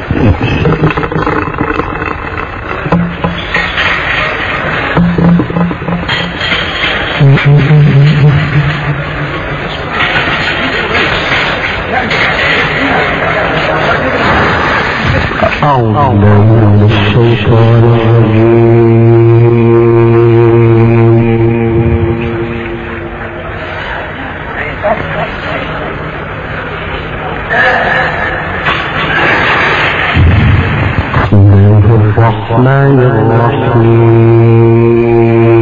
أعوذ بالله من الشيطان الرحمن الرحيم.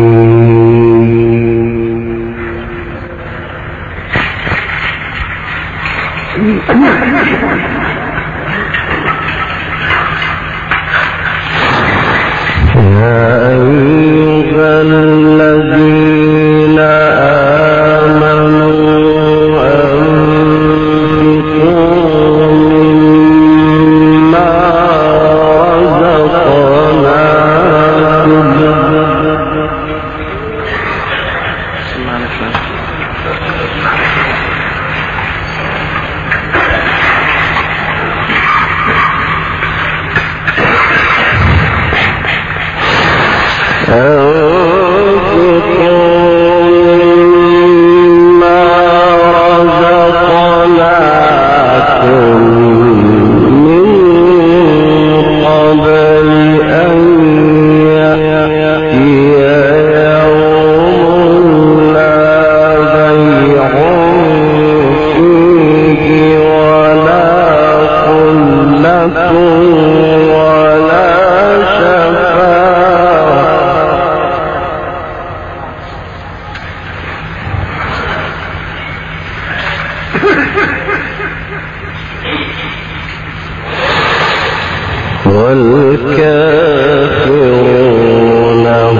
يا أيها الذين آمنوا أنفقوا مما والكافرون هم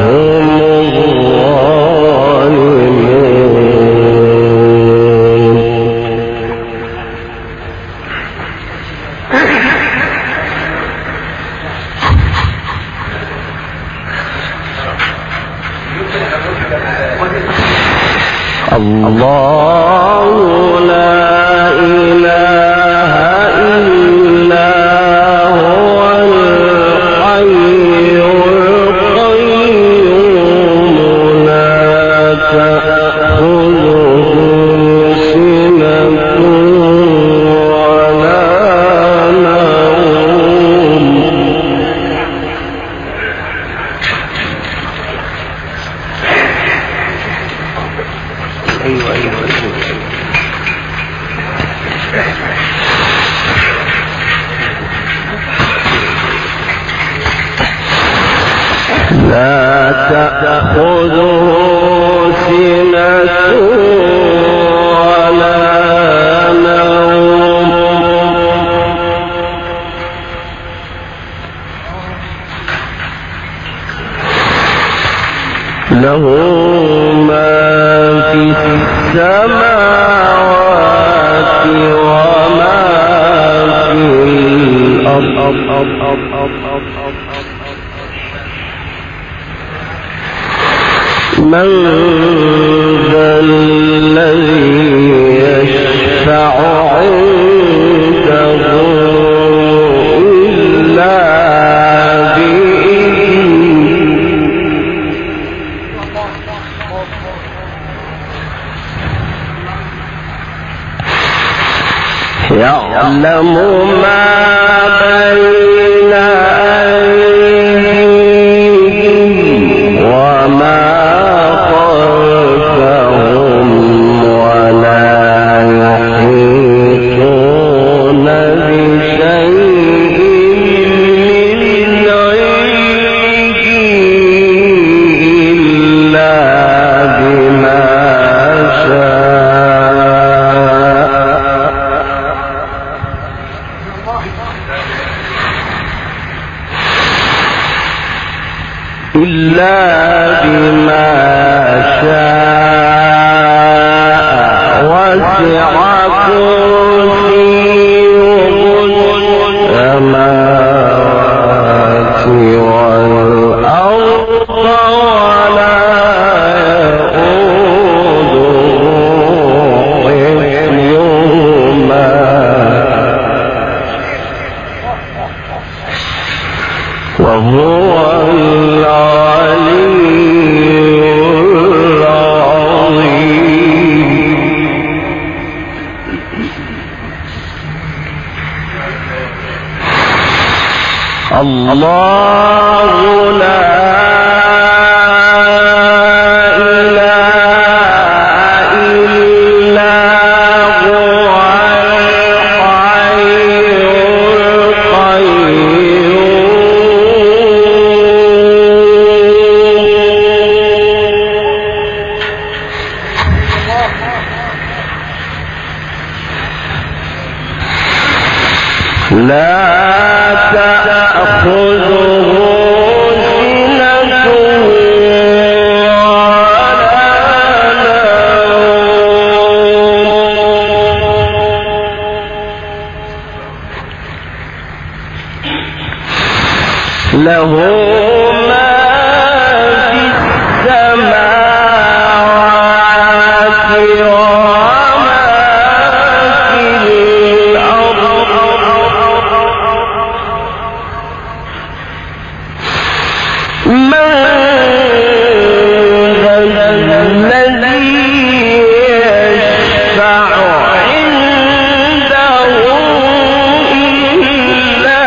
الظالمون. الله لا إله إلا هو الحي القيوم لا تأخذه سنة ولا نوم. لا تأخذه سنة ولا نوم له ما في السماوات وما في الأرض. من ذا الذي يشفع عنده إلا بإذنه يعلم ما بين أيديهم وما خلفهم ولا يحيطون بشيء من علمه إلا بما شاء وسع كرسيه السماوات والأرض ولا يؤوده حفظهما وهو العلي العظيم. الله لا إله إلا هو الحي القيوم لا تأخذه سنة ولا نوم له ما في السماوات وما في الأرض من ذا الذي يشفع عنده إلا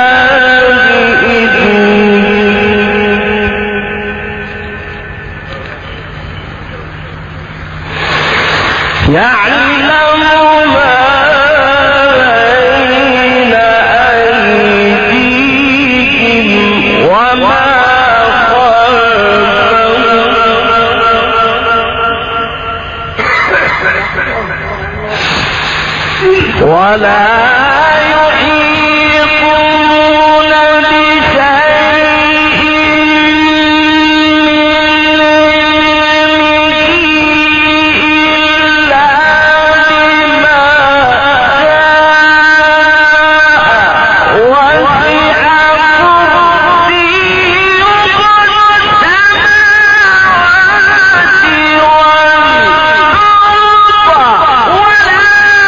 بإذنه يعلم ما بين أيديهم وما ولا يحيطون بشيء من علمه إلا بما شاء وسع كرسيه السماوات والأرض ولا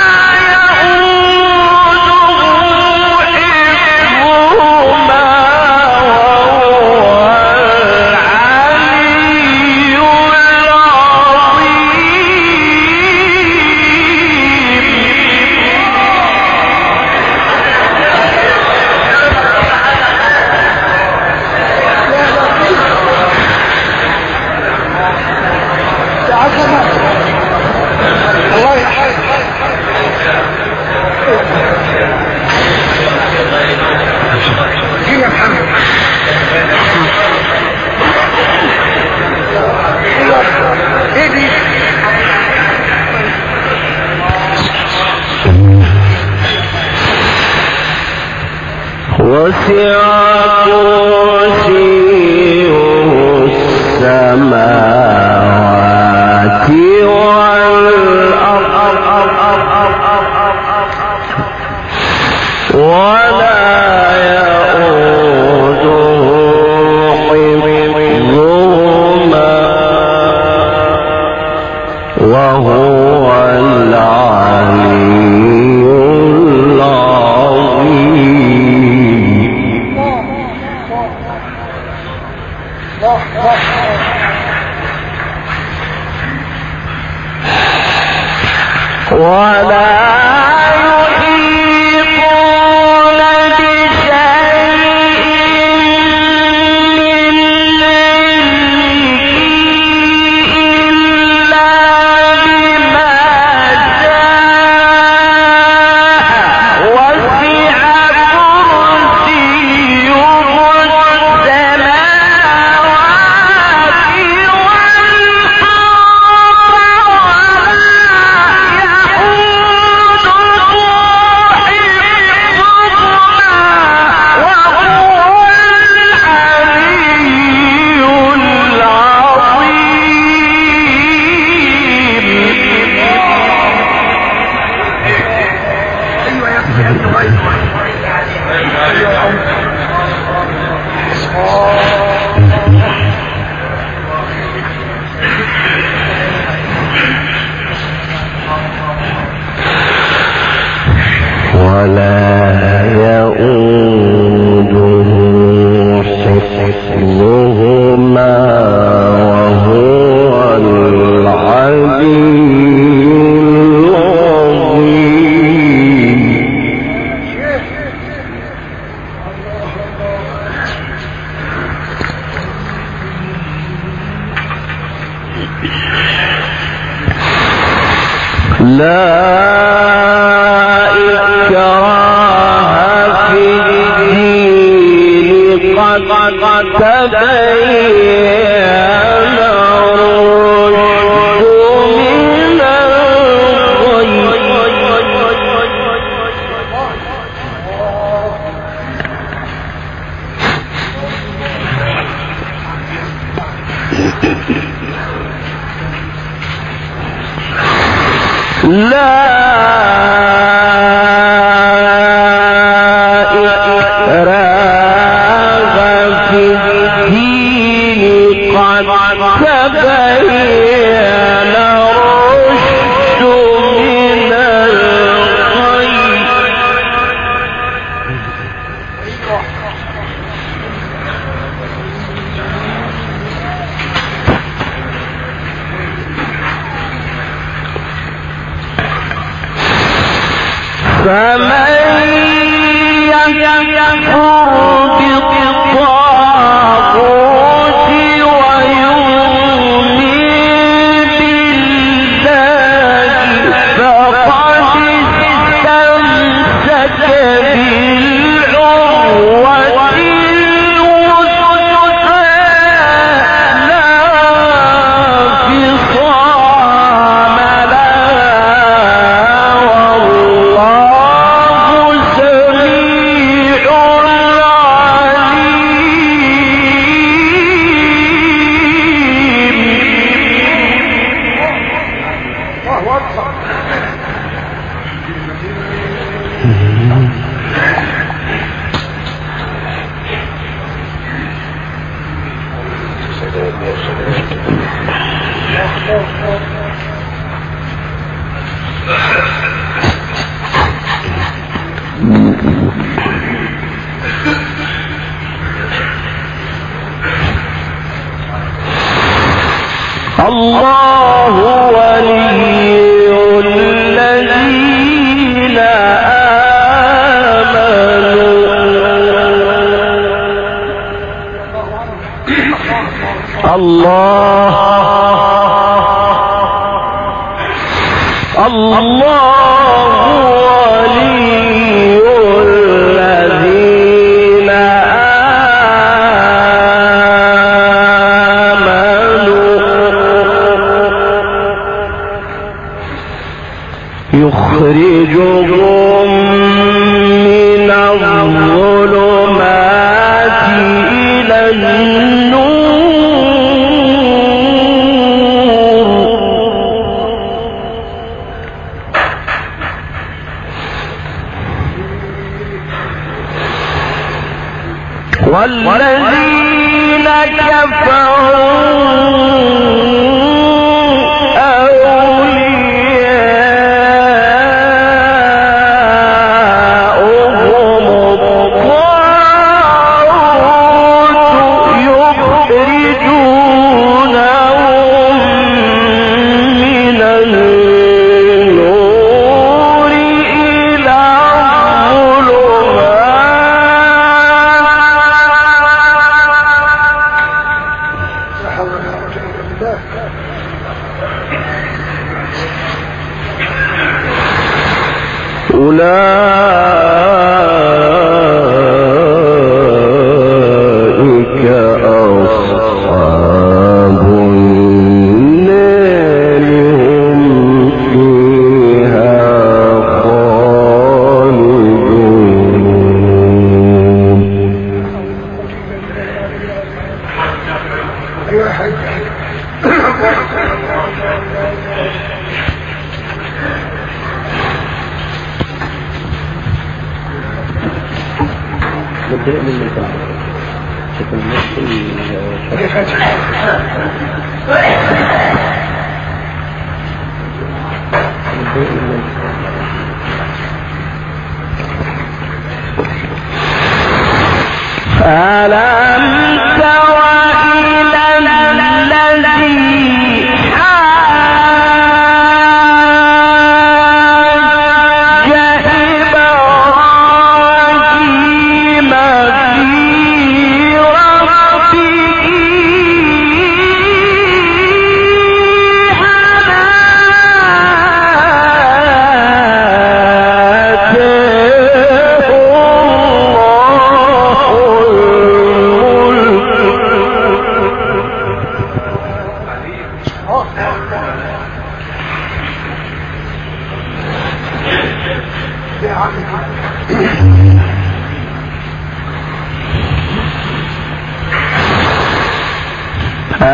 وسع كرسيه السماوات والأرض ولا يئوده حفظهما وهو العلي العظيم. يخرجهم من الظلمات إلى النور والذين كفروا أولئك أصحاب النار هم فيها خالدون. مبدئيا من المكان شكل نفسي ألم تر إلى الذي حاج إبراهيم في ربه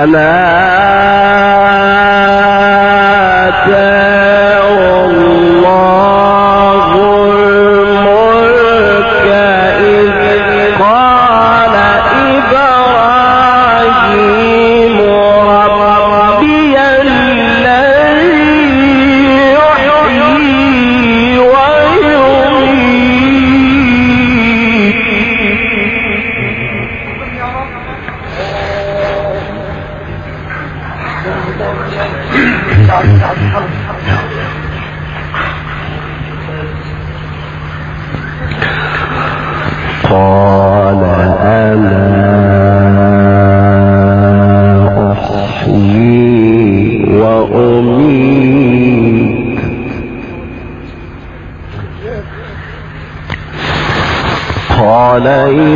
قال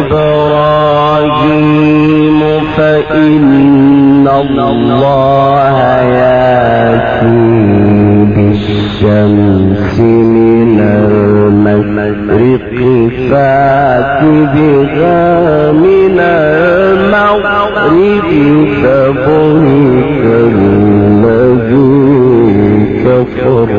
إبراهيم فإن الله يأتي بالشمس من المشرق فأت بها من المغرب فبهت الذي كفر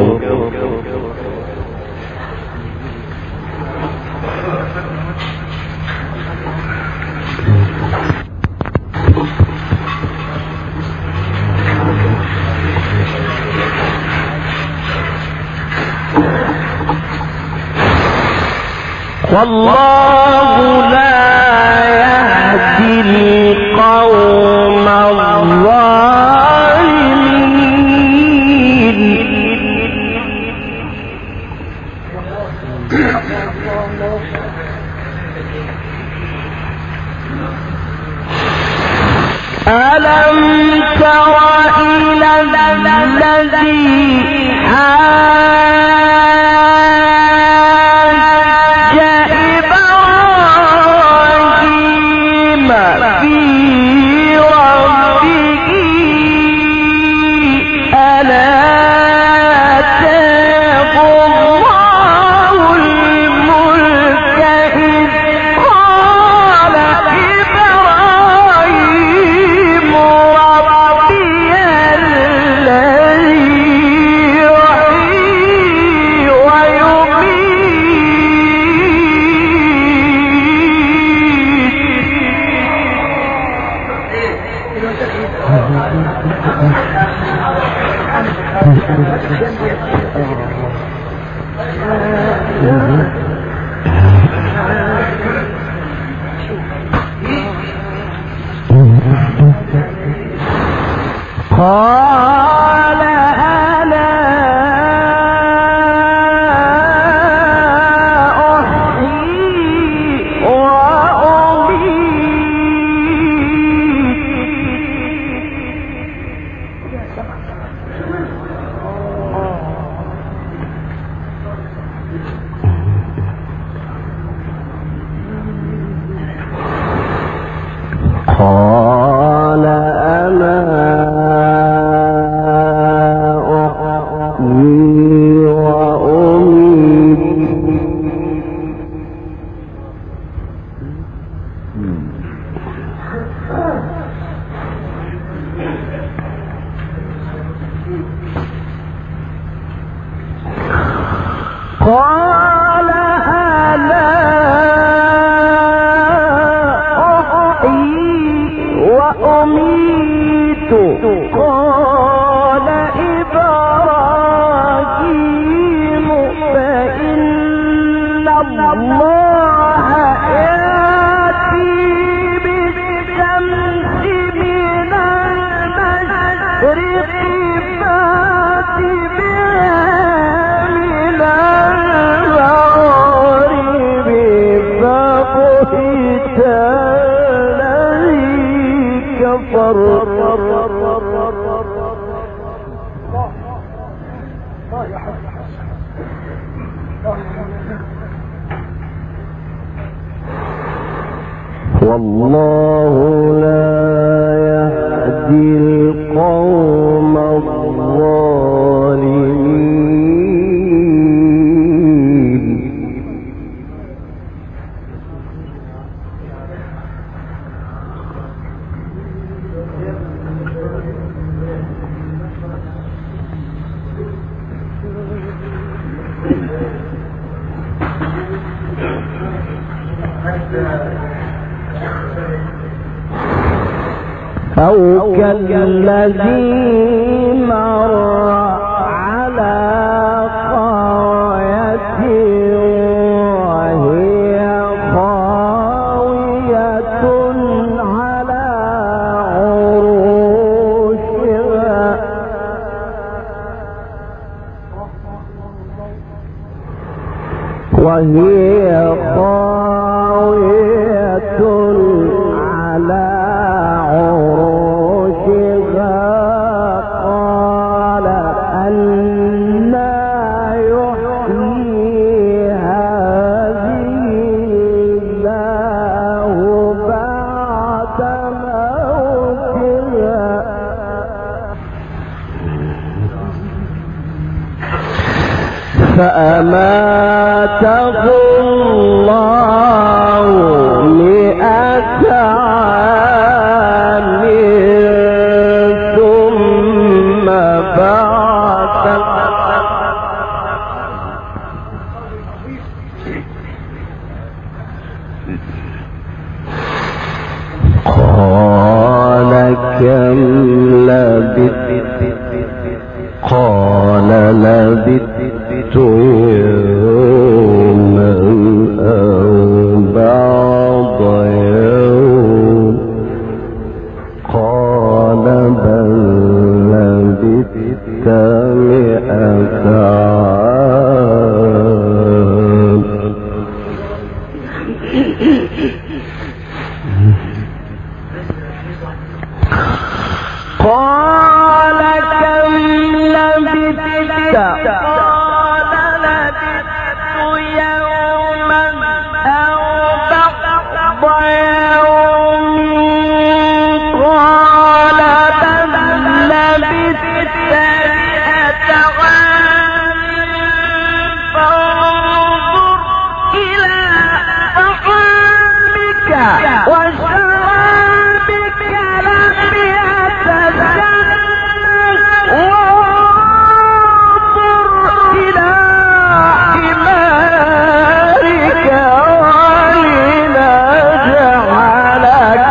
والله لا يهدي القوم الظالمين ألم تر إلى الذي قال أنا أحيي وأميت قال إبراهيم فإن الله يأتي بالشمس من المشرق فأت بها من المغرب فبهت الذي كفر والله لا يهدي القوم الظالمين أو كالذي مر على قرية وهي خاوية على عروشها على عروشها قال أنى يحيي هذه الله بعد موتها فأماته الله 100 عام ثم بعثه قال كم لبثت قال لبثت يوما أو بعض يوم قال بل لبثت 100 عام قال كم لبثت قال لبثت يوما أو بعض يوم قال بل لبثت 100 عام فانظر إلى طعامك وشرابك لم يتسنه وانظر إلى حمارك ولنجعلك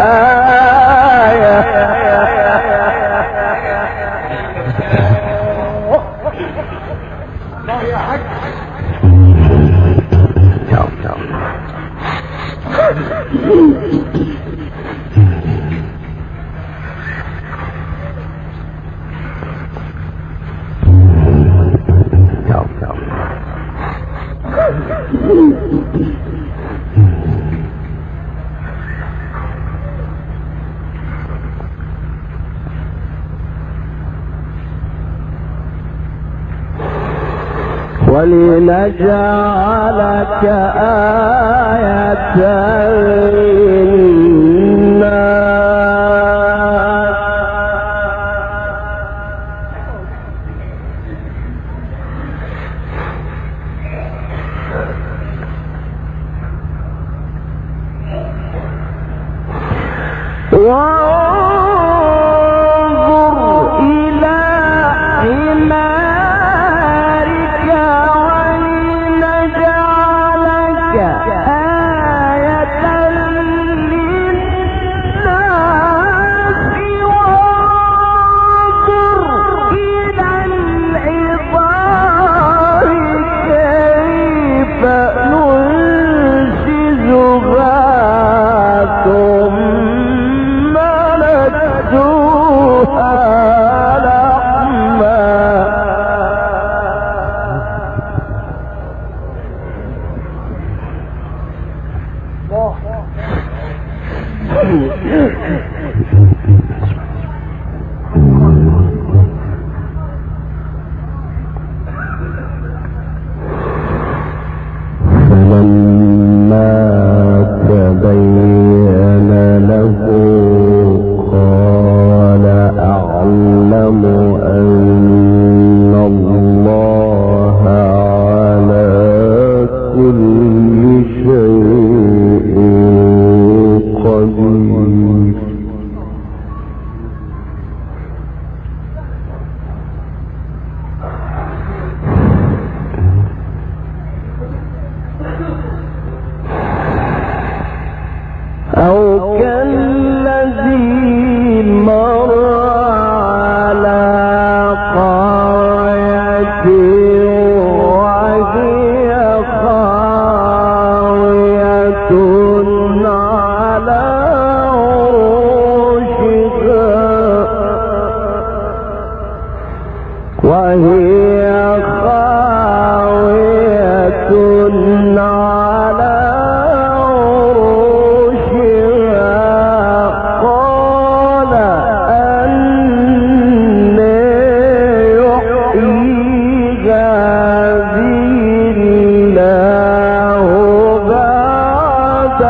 آية الله يا حاج. ولنجعلك آية للناس وانظر إلى حمارك ولنجعلك آية للناس وانظر إلى العظام كيف ننشزها ثم نكسوها لحما فلما تبين له قال أعلم أن الله على كل شيء قدير على عروشها وهي خاوية على عروشها قال أنى يحيي هذه الله بعد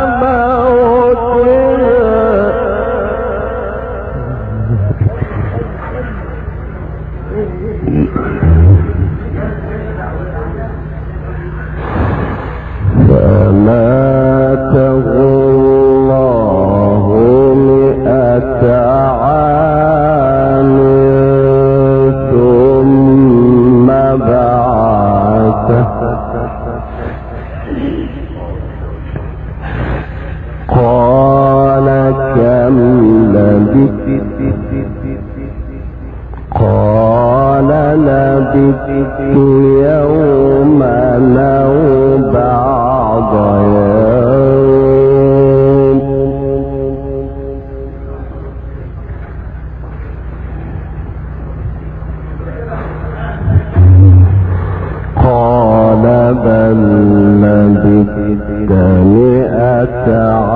فماته الله 100 عام ثم بعثه قال كم لبثت قال لبثت يوما أو بعض يوم قال بل لبثت 100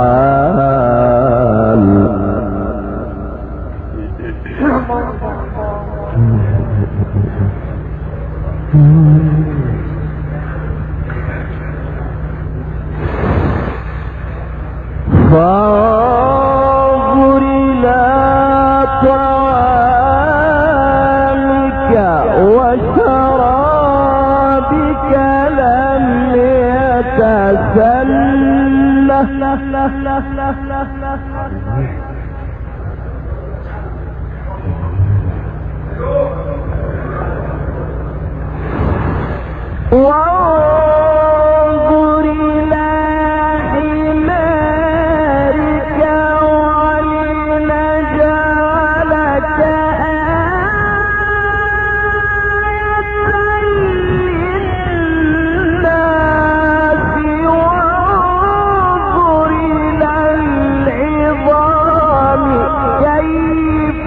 عام فانظر إلى طعامك وشرابك لم يتسنه وانظر إلى حمارك ولنجعلك آية للناس وانظر إلى العظام كيف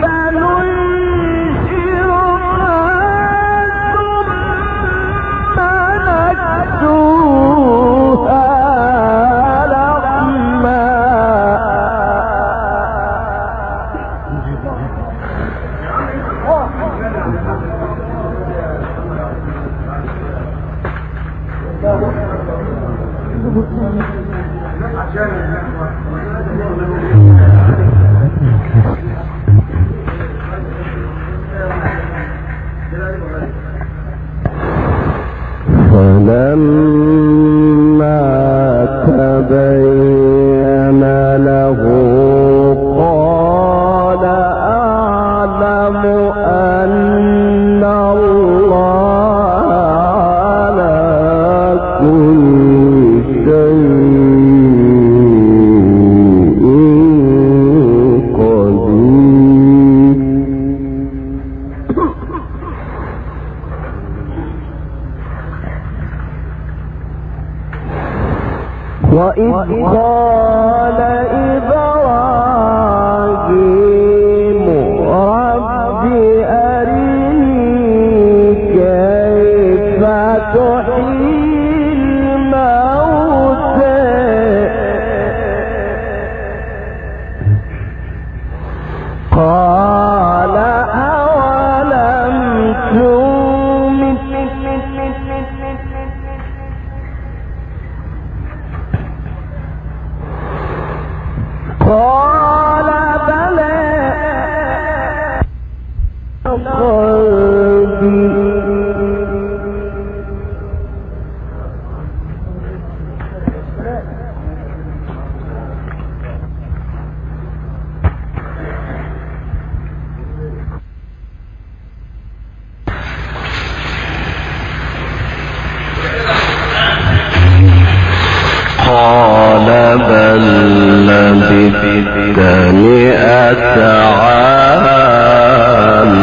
ننشرها فلما تبين له قال أعلم أن الله على كل شيء قدير وإذ قال إبراهيم رب أرني كيف تحيي الموتى قال أولم تؤمن قال بلى قلبي قال بل لبثت 100 عام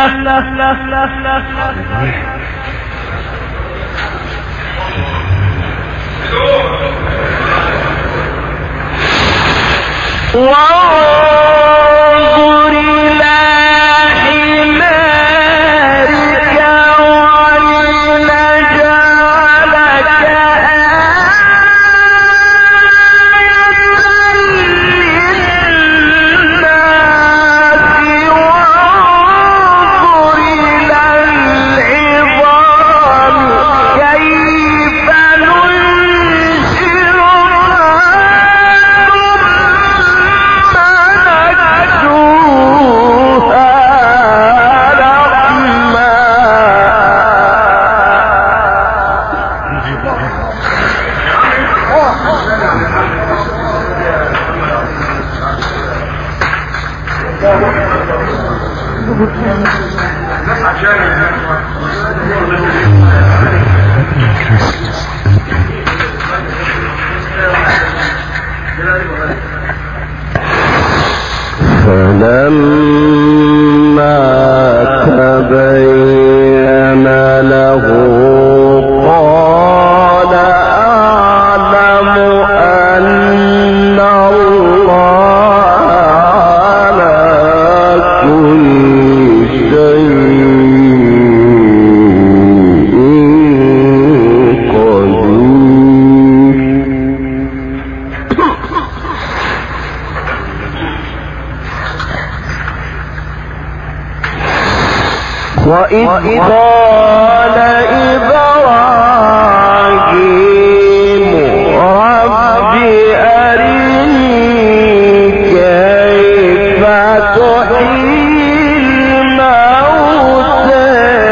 وإذ قال إبراهيم رب أرني كيف تحيي الموتى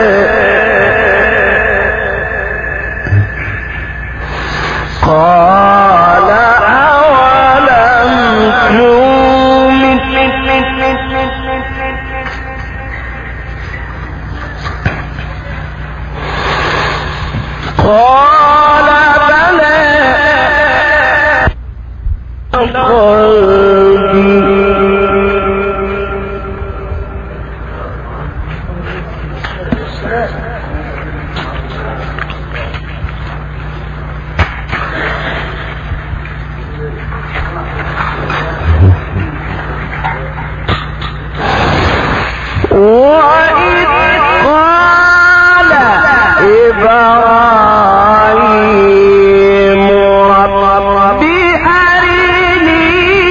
قال أولم تؤمن قال بلى وإذ قال إبراهيم رب أرني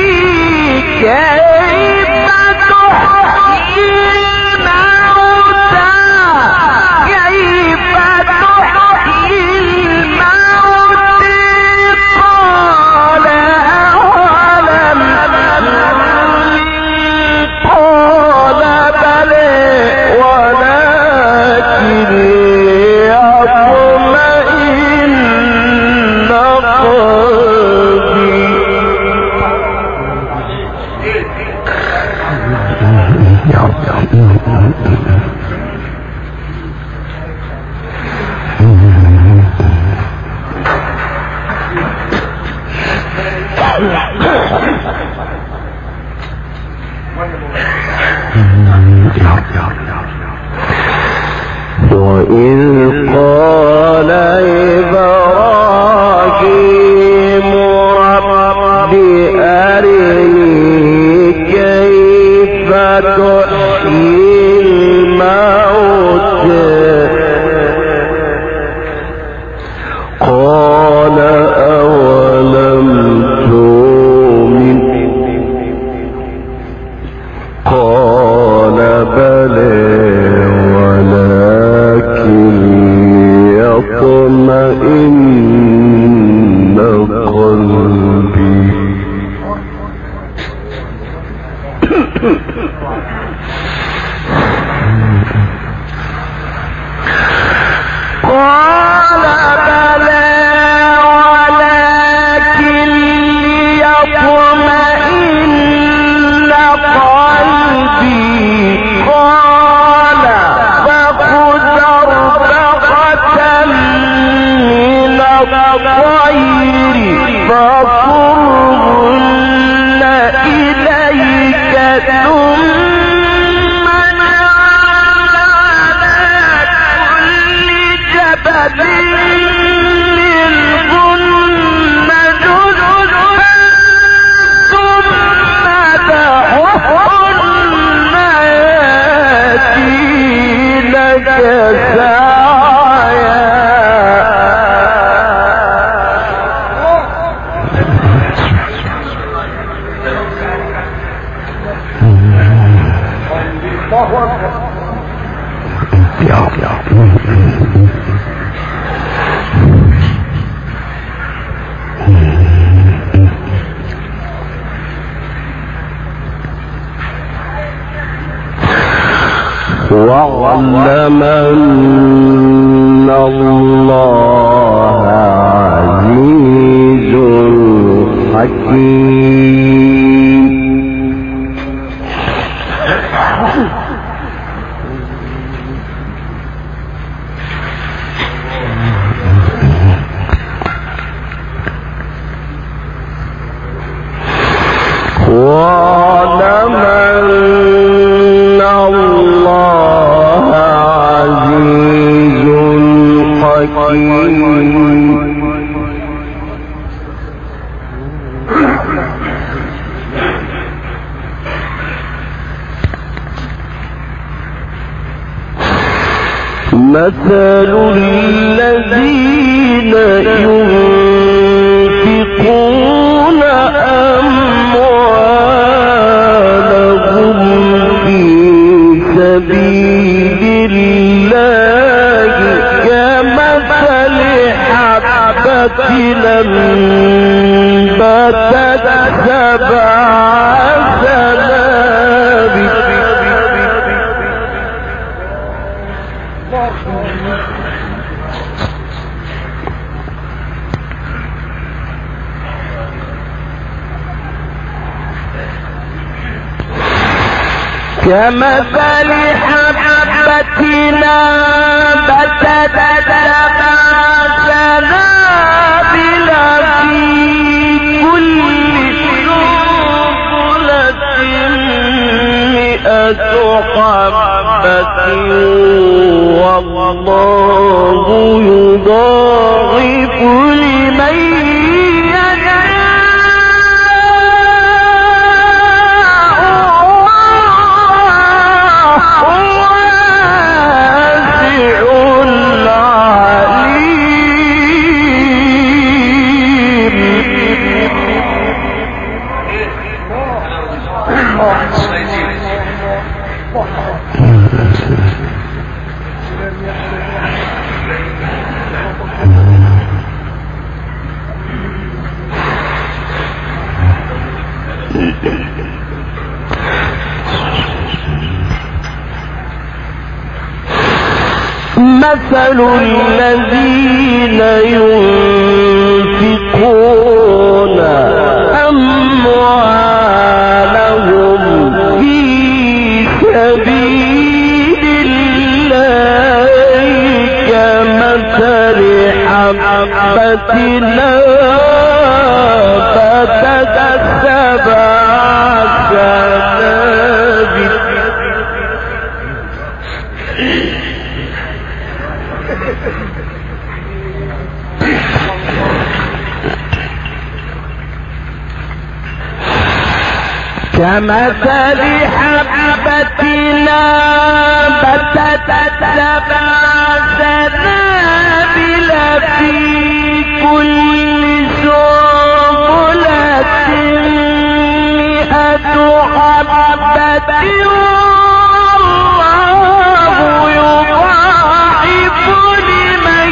كيف تحيي الموتى كيف تحيي الموتى قال أولم قال بلى ولكن ليطمئن قلبي وإذ قال إبراهيم رب أرني كيف تحيي الموتى قال أولم تؤمن قال بلى ولكن ليطمئن قلبي قال بلى ولكن ليطمئن قلبي قال فخذ أربعة من الطير فصرهن إليك ثم اجعل واعلم أن الله عزيز حكيم. واعلم أن الله عزيز حكيم. مثل الذين ينفقون أموالهم في سبيل الله كمثل حبة أنبتت سبع سنابل كمثل حبة أنبتت سبع سنابل في كل سنبلة 100 حبة والله يضاعف لمن مثل الذين ينفقون أموالهم في سبيل الله كمثل حبة أنبتت سبع سنابل كمثل حبة أنبتت سبع سنابل في كل سنبلة 100 حبة والله يضاعف لمن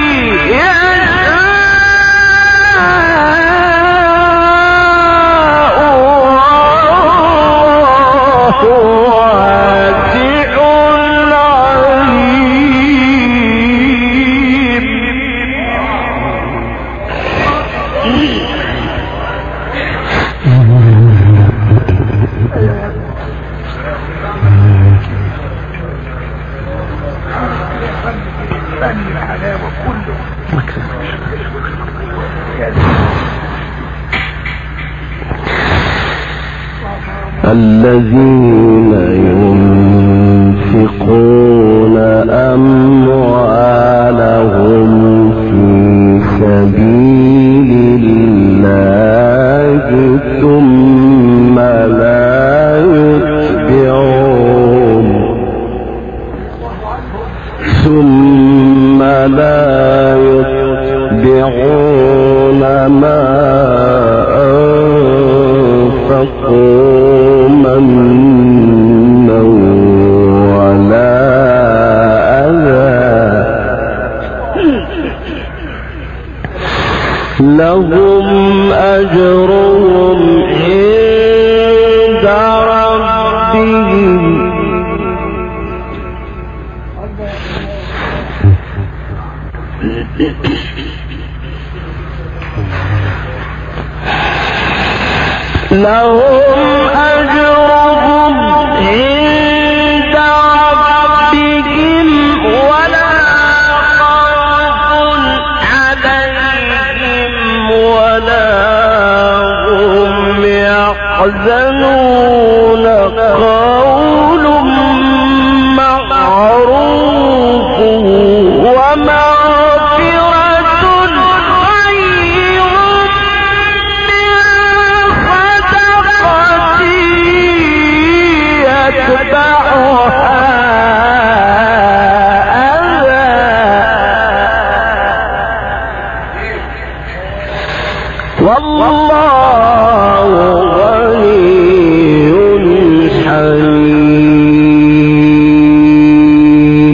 الذين ينفقون أموالهم في سبيل الله ثم لا يتبعون ما أنفقوا منا ربهم لهم أجرهم عند ربهم ولا خوف عليهم ولا هم يحزنون قول معروف ومغفرة خير من صدقة يتبعها أذى والله غني حليم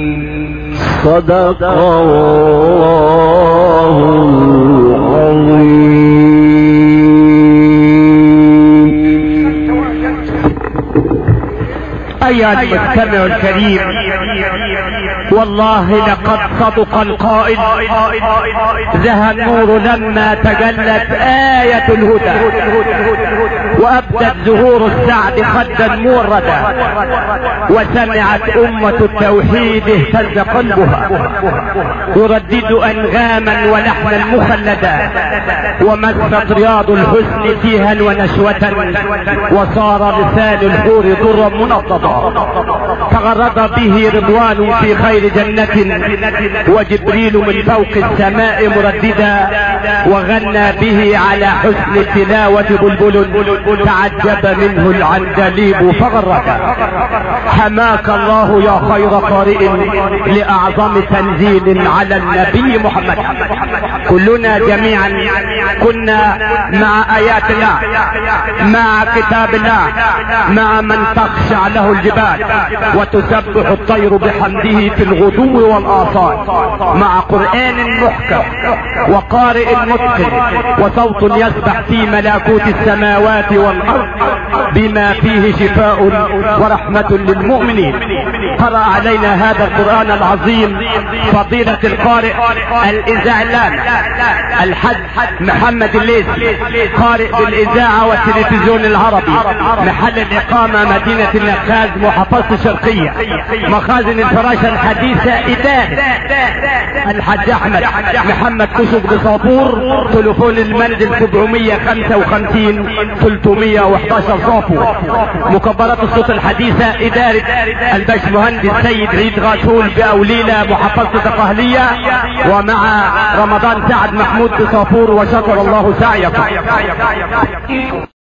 صدق الله العظيم. أيها المستمع الكريم، والله لقد صدق القائل: زهى النور لما تجلت آية الهدى وأبدت زهور السعد خدا موردا وسمعت أمة التوحيد اهتز قلبها يردد أنغاما ولحنا مخلدا ومست رياض الحسن فيها ونشوة وصار لسان الحور ضرا منضدا تغرد به رضوان في خير جنة وجبريل من فوق السماء مرددا وغنى به على حسن التلاوة بلبل تعجب منه العندليب فغرد. حماك الله يا خير قارئ لأعظم تنزيل على النبي محمد. كلنا جميعا كنا مع آيات الله، مع كتاب الله، مع من تخشع له الجبال وتسبح الطير بحمده في الغدو والآصال، مع قرآن محكم وقارئ متقن وصوت يسبح في ملكوت السماوات والأرض بما فيه شفاء ورحمة للمؤمنين. قرأ علينا هذا القرآن العظيم فضيلة القارئ الإذاعلان الحاج محمد الليثي، قارئ بالإذاعة والتلفزيون العربي، محل الإقامة مدينة النخاز محافظة الشرقية، مخازن الفراشة الحديثة إدارة الحاج أحمد محمد كشك بصافور، تليفون المنزل 755 311 صافور، مكبرات الصوت الحديثة إدارة الباشمهندس سيد عيد غاسول بأوليلة محافظة القهلية، ومع رمضان سعد محمود بصافور، وشكر الله سعيكم.